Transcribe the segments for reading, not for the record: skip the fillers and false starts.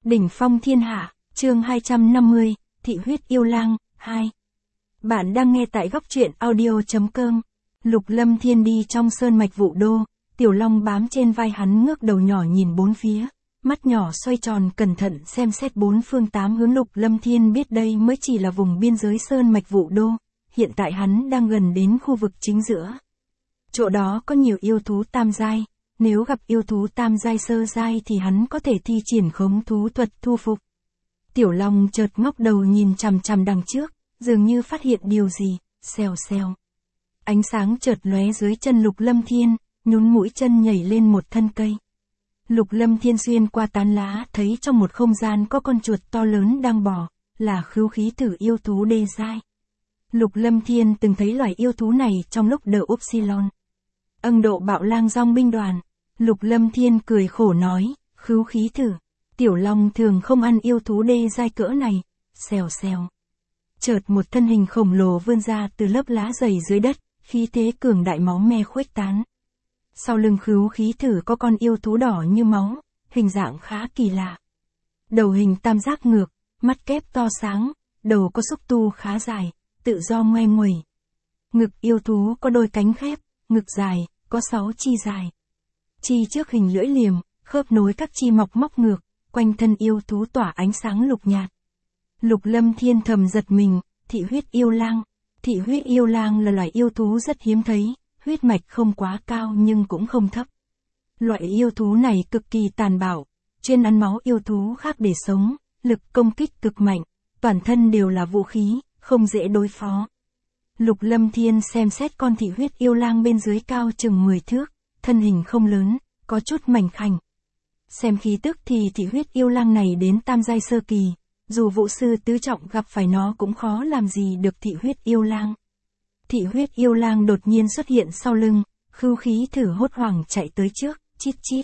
Đỉnh phong thiên hạ, chương 250, Thị huyết yêu lang, 2. Bạn đang nghe tại góc truyện audio.com. Lục Lâm Thiên đi trong sơn mạch Vũ Đô, Tiểu Long bám trên vai hắn ngước đầu nhỏ nhìn bốn phía, mắt nhỏ xoay tròn cẩn thận xem xét bốn phương tám hướng. Lục Lâm Thiên biết đây mới chỉ là vùng biên giới sơn mạch Vũ Đô, hiện tại hắn đang gần đến khu vực chính giữa. Chỗ đó có nhiều yêu thú tam giai, nếu gặp yêu thú tam giai sơ giai thì hắn có thể thi triển khống thú thuật thu phục. Tiểu Long chợt ngóc đầu nhìn chằm chằm đằng trước, dường như phát hiện điều gì, xèo xèo. Ánh sáng chợt lóe dưới chân Lục Lâm Thiên, nhún mũi chân nhảy lên một thân cây. Lục Lâm Thiên xuyên qua tán lá thấy trong một không gian có con chuột to lớn đang bò, là khứu khí thử yêu thú đê giai. Lục Lâm Thiên từng thấy loài yêu thú này trong lúc đợi Upsilon. Ân Độ Bạo Lang dòng binh đoàn. Lục Lâm Thiên cười khổ nói, khứu khí thử. Tiểu Long thường không ăn yêu thú đê giai cỡ này, xèo xèo. Chợt một thân hình khổng lồ vươn ra từ lớp lá dày dưới đất, khí thế cường đại máu me khuếch tán. Sau lưng khứu khí thử có con yêu thú đỏ như máu, hình dạng khá kỳ lạ. Đầu hình tam giác ngược, mắt kép to sáng, đầu có xúc tu khá dài, tự do ngoe nguẩy. Ngực yêu thú có đôi cánh khép, ngực dài, có 6 chi dài. Chi trước hình lưỡi liềm, khớp nối các chi mọc ngược, quanh thân yêu thú tỏa ánh sáng lục nhạt. Lục Lâm Thiên thầm giật mình, thị huyết yêu lang. Thị huyết yêu lang là loài yêu thú rất hiếm thấy, huyết mạch không quá cao nhưng cũng không thấp. Loại yêu thú này cực kỳ tàn bạo, chuyên ăn máu yêu thú khác để sống, lực công kích cực mạnh, toàn thân đều là vũ khí, không dễ đối phó. Lục Lâm Thiên xem xét con thị huyết yêu lang bên dưới cao chừng 10 thước, thân hình không lớn, có chút mảnh khảnh. Xem khí tức thì thị huyết yêu lang này đến tam giai sơ kỳ, dù vũ sư tứ trọng gặp phải nó cũng khó làm gì được thị huyết yêu lang. Thị huyết yêu lang đột nhiên xuất hiện sau lưng, khứu khí thử hốt hoảng chạy tới trước, chít chít.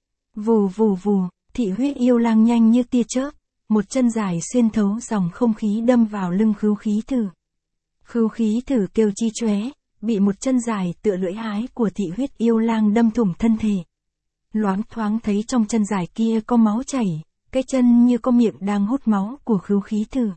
Vù vù vù, thị huyết yêu lang nhanh như tia chớp, một chân dài xuyên thấu dòng không khí đâm vào lưng khứu khí thử. Khứu khí thử kêu chi chóe, bị một chân dài tựa lưỡi hái của thị huyết yêu lang đâm thủng thân thể. Loáng thoáng thấy trong chân dài kia có máu chảy, cái chân như có miệng đang hút máu của khứu khí thử.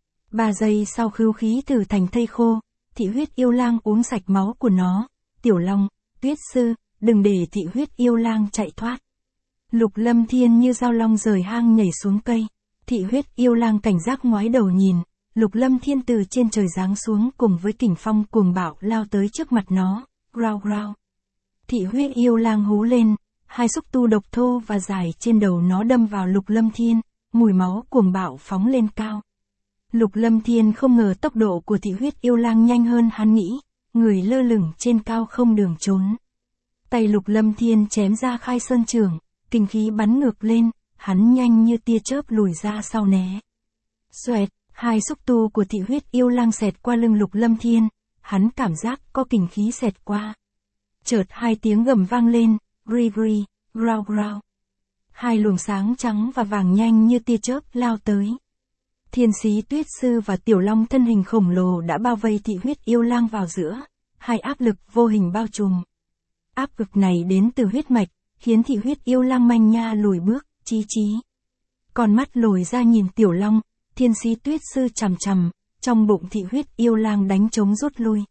3 giây sau khứu khí thử thành thây khô, thị huyết yêu lang uống sạch máu của nó. Tiểu Long, Tuyết Sư, đừng để thị huyết yêu lang chạy thoát. Lục Lâm Thiên như dao long rời hang nhảy xuống cây. Thị huyết yêu lang cảnh giác ngoái đầu nhìn, Lục Lâm Thiên từ trên trời giáng xuống cùng với kình phong cuồng bạo lao tới trước mặt nó, grao grao. Thị huyết yêu lang hú lên, hai xúc tu độc thô và dài trên đầu nó đâm vào Lục Lâm Thiên, mùi máu cuồng bạo phóng lên cao. Lục Lâm Thiên không ngờ tốc độ của thị huyết yêu lang nhanh hơn hắn nghĩ, người lơ lửng trên cao không đường trốn. Tay Lục Lâm Thiên chém ra khai sơn chưởng, kinh khí bắn ngược lên, hắn nhanh như tia chớp lùi ra sau né. Xoẹt, hai xúc tu của thị huyết yêu lang xẹt qua lưng Lục Lâm Thiên, hắn cảm giác có kình khí xẹt qua. Chợt hai tiếng gầm vang lên, gri gri, grao grao. Hai luồng sáng trắng và vàng nhanh như tia chớp lao tới. Thiên Sĩ Tuyết Sư và Tiểu Long thân hình khổng lồ đã bao vây thị huyết yêu lang vào giữa, hai áp lực vô hình bao trùm. Áp lực này đến từ huyết mạch, khiến thị huyết yêu lang manh nha lùi bước, chí chí. Con mắt lồi ra nhìn Tiểu Long, Thiên Sĩ Tuyết Sư chằm chằm, trong bụng thị huyết yêu lang đánh trống rút lui.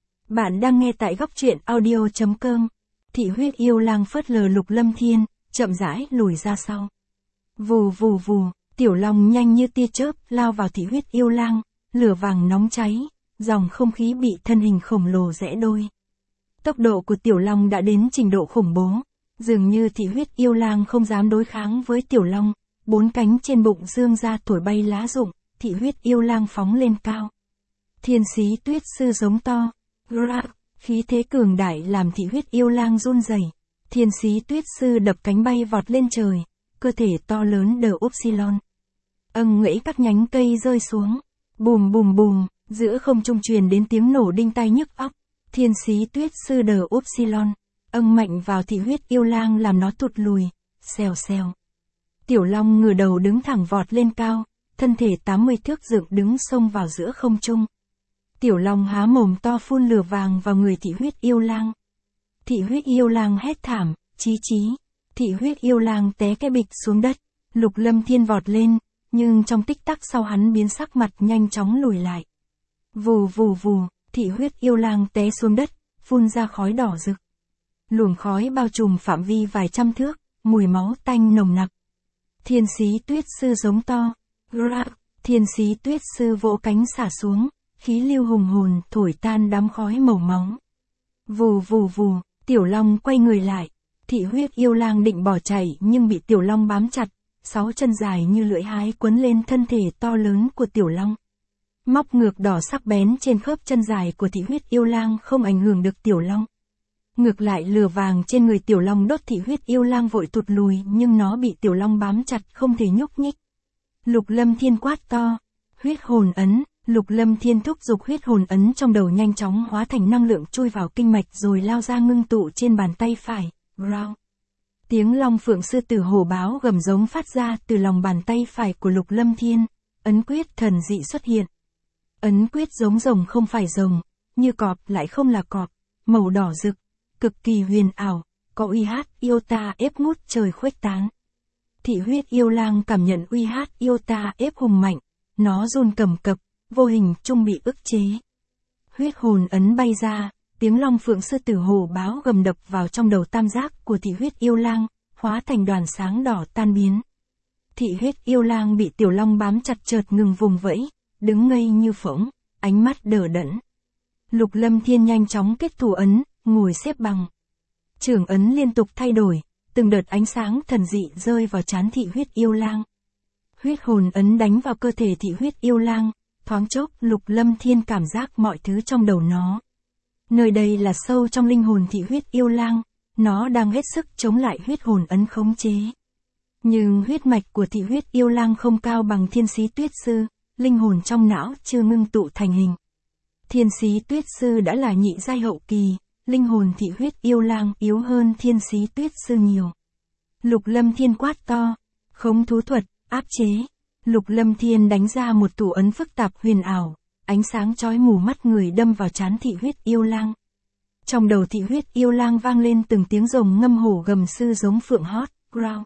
Bạn đang nghe tại góc truyện audio.com. Thị huyết yêu lang phớt lờ Lục Lâm Thiên, chậm rãi lùi ra sau. Vù vù vù, Tiểu Long nhanh như tia chớp lao vào thị huyết yêu lang, lửa vàng nóng cháy, dòng không khí bị thân hình khổng lồ rẽ đôi. Tốc độ của Tiểu Long đã đến trình độ khủng bố, dường như thị huyết yêu lang không dám đối kháng với Tiểu Long, bốn cánh trên bụng dương ra thổi bay lá rụng, thị huyết yêu lang phóng lên cao. Thiên Sĩ Tuyết Sư giống to, khí thế cường đại làm thị huyết yêu lang run rẩy. Thiên Sĩ Tuyết Sư đập cánh bay vọt lên trời, cơ thể to lớn đờ Upsilon. Ngẫy các nhánh cây rơi xuống, bùm bùm bùm, giữa không trung truyền đến tiếng nổ đinh tai nhức óc. Thiên Sĩ Tuyết Sư đờ Upsilon, mạnh vào thị huyết yêu lang làm nó tụt lùi, xèo xèo. Tiểu Long ngửa đầu đứng thẳng vọt lên cao, thân thể 80 thước dựng đứng xông vào giữa không trung. Tiểu Long há mồm to phun lửa vàng vào người thị huyết yêu lang. Thị huyết yêu lang hét thảm, chí chí. Thị huyết yêu lang té cái bịch xuống đất, Lục Lâm Thiên vọt lên, nhưng trong tích tắc sau hắn biến sắc mặt nhanh chóng lùi lại. Vù vù vù, thị huyết yêu lang té xuống đất, phun ra khói đỏ rực. Luồng khói bao trùm phạm vi vài trăm thước, mùi máu tanh nồng nặc. Thiên Sĩ Tuyết Sư giống to. Rạc, Thiên Sĩ Tuyết Sư vỗ cánh xả xuống, khí lưu hùng hồn thổi tan đám khói màu máu. Vù vù vù, Tiểu Long quay người lại. Thị huyết yêu lang định bỏ chạy nhưng bị Tiểu Long bám chặt, 6 chân dài như lưỡi hái quấn lên thân thể to lớn của Tiểu Long. Móc ngược đỏ sắc bén trên khớp chân dài của thị huyết yêu lang không ảnh hưởng được Tiểu Long. Ngược lại lửa vàng trên người Tiểu Long đốt thị huyết yêu lang vội tụt lùi nhưng nó bị Tiểu Long bám chặt không thể nhúc nhích. Lục Lâm Thiên quát to. Huyết hồn ấn. Lục Lâm Thiên thúc giục huyết hồn ấn trong đầu nhanh chóng hóa thành năng lượng chui vào kinh mạch rồi lao ra ngưng tụ trên bàn tay phải. Growl. Tiếng long phượng sư tử hổ báo gầm giống phát ra từ lòng bàn tay phải của Lục Lâm Thiên. Ấn quyết thần dị xuất hiện. Ấn quyết giống rồng không phải rồng, như cọp lại không là cọp, màu đỏ rực, cực kỳ huyền ảo, có uy hát yêu ta ép ngút trời khuếch tán. Thị huyết yêu lang cảm nhận uy hát yêu ta ép hùng mạnh, nó run cầm cập, vô hình trung bị ức chế. Huyết hồn ấn bay ra, tiếng long phượng sư tử hổ báo gầm đập vào trong đầu tam giác của thị huyết yêu lang, hóa thành đoàn sáng đỏ tan biến. Thị huyết yêu lang bị Tiểu Long bám chặt chợt ngừng vùng vẫy, đứng ngây như phỗng, ánh mắt đờ đẫn. Lục Lâm Thiên nhanh chóng kết thủ ấn, ngồi xếp bằng. Trưởng ấn liên tục thay đổi, từng đợt ánh sáng thần dị rơi vào trán thị huyết yêu lang. Huyết hồn ấn đánh vào cơ thể thị huyết yêu lang, thoáng chốc Lục Lâm Thiên cảm giác mọi thứ trong đầu nó. Nơi đây là sâu trong linh hồn thị huyết yêu lang, nó đang hết sức chống lại huyết hồn ấn khống chế. Nhưng huyết mạch của thị huyết yêu lang không cao bằng Thiên Sĩ Tuyết Sư, linh hồn trong não chưa ngưng tụ thành hình. Thiên Sĩ Tuyết Sư đã là nhị giai hậu kỳ, linh hồn thị huyết yêu lang yếu hơn Thiên Sĩ Tuyết Sư nhiều. Lục Lâm Thiên quát to, khống thú thuật, áp chế. Lục Lâm Thiên đánh ra một thủ ấn phức tạp huyền ảo, ánh sáng chói mù mắt người đâm vào trán thị huyết yêu lang. Trong đầu thị huyết yêu lang vang lên từng tiếng rồng ngâm hổ gầm sư giống phượng hót, growl.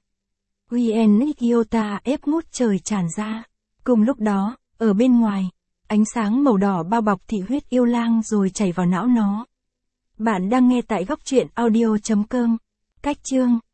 Uyenix Iota ép ngút trời tràn ra. Cùng lúc đó, ở bên ngoài, ánh sáng màu đỏ bao bọc thị huyết yêu lang rồi chảy vào não nó. Bạn đang nghe tại góc truyện audio.com. Cách chương